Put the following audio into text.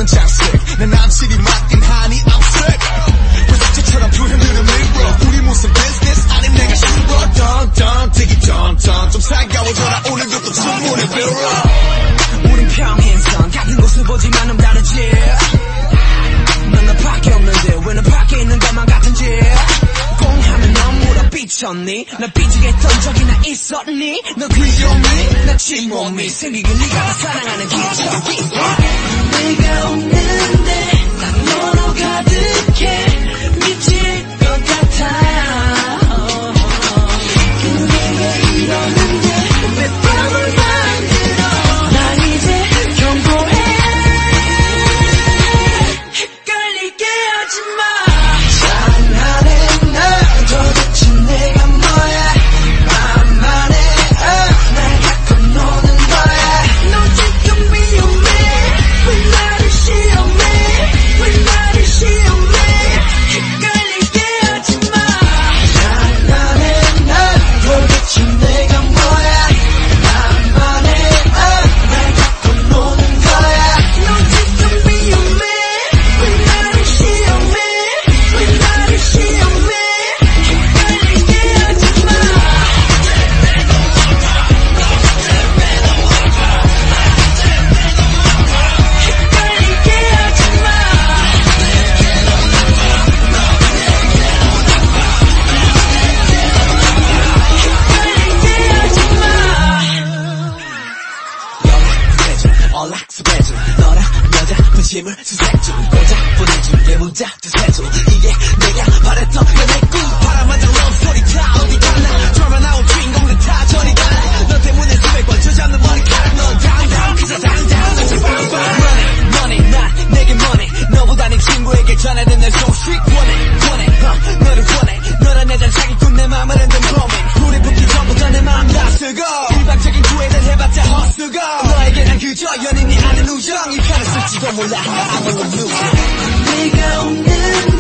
자식 내 남친이 맡긴 하니 I'm sick 부탁처럼 표현들은 밀어 우리 무슨 business 아님 내가 싫어 던던 되기 던던 좀 살가워져라 오늘도 또 충분히 빌어 우린 평행선 같은 곳을 보지만 다르지 넌 나밖에 없는데 왜 너 밖에 있는 것만 같은지 공하면 넌 물어 삐쳤니 날 삐지게 했던 적이 나 있었니 너 귀여움이 나 침몸이 생기긴 네가 다 사랑하는 기적이 내가 없는데 난 너로 가득해 미칠 것 같아 그대가 이러는데 왜 뺨을 만들어 난 이제 경고해 헷갈리게 하지마 장난해 날 도대체 내가 뭐야 맘만 해날 갖고 노는 거야 너 지금 위험해 왜 나를 시험해 왜 나를 시험해 헷갈리게 하지마 장난해 날 도대체 내가 뭐야 맘만 해날 갖고 노는 거야 너 지금 위험해 왜 나를 시험해 왜 나를 시험해 헷갈리게 하지마 헷갈리게 하지마 헷갈리게 하지마 얼락스배줄 너랑 여자 분심을 수색중 고작 보내준 게 문자 두세줄 이게 내가 바랬던 연애 꿈 바람만장 러브스토리 다 어디 갔나 드라마 나온 주인공들 다 저리 가나 너 때문에 수백 번 젖었는 머리카락 넌 당당 그저 당당 너지 빵빵 money 난 내게 money 너보다 네 친구에게 전해는 내 소식 원해 너를 원해 너란 내잔 사기꾼 내 맘을 흔든 범인 우리 붙기 전부터 내 맘 다 쓰고 일방적인 구애를 해봤자 헛수고 너에게 난 그저 연인이 아닌 우정 이 편을 쓸지도 몰라 아무런 누구 내가 없는